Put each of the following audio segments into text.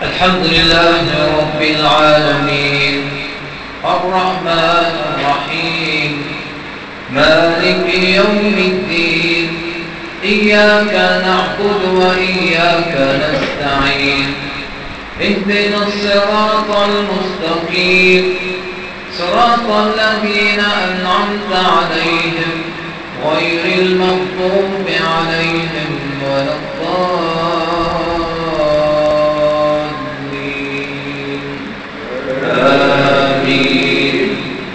الحمد لله رب العالمين الرحمن الرحيم مالك يوم الدين إياك نعبد وإياك نستعين اهدنا الصراط المستقيم صراط الذين أنعمت عليهم غير المغضوب عليهم ولا الضالين آمين.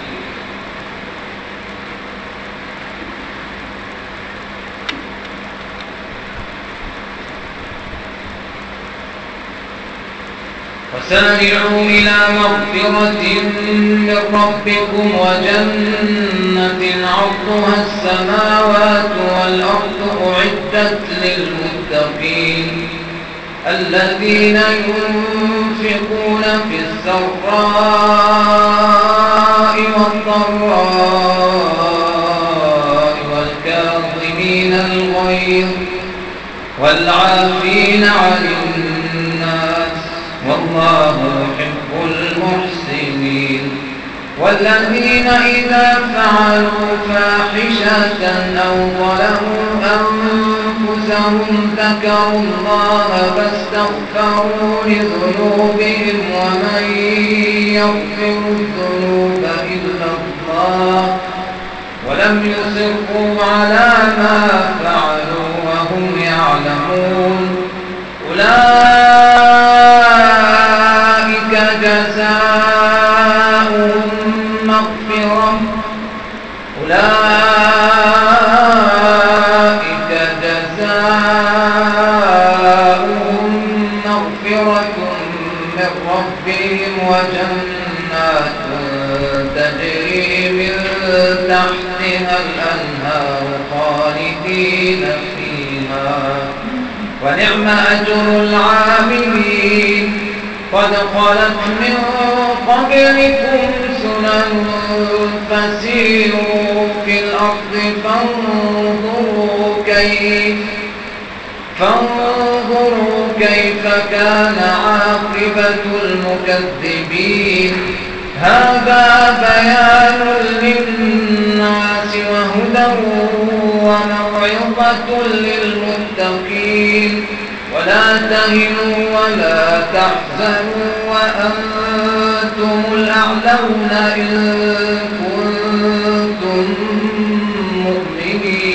وسارعوا إلى مغفرة من ربكم وجنة عرضها السماوات والأرض أعدت للمتقين الذين ينفقون في السراء والضراء والكاظمين الغيظ والعافين عن الناس والله يحب المحسنين والذين إذا فعلوا فاحشة أو ظلموا أنفسهم ذكروا الله فاستغفروا لذنوبهم ومن يغفر الذنوب إلا الله ولم يصروا على ما فعلوا وهم يعلمون أولئك جزاؤهم مغفرة من ربهم وجنات تجري من تحتها الأنهار خالدين فيها ونعم أجر العاملين قد خلت من قبلكم سنن فسيروا في الأرض فانظروا كيف كان عاقبة المكذبين هذا بيان للناس وهدى وموعظة للمتقين ولا تهنوا ولا تحزنوا وأنتم الأعلون إن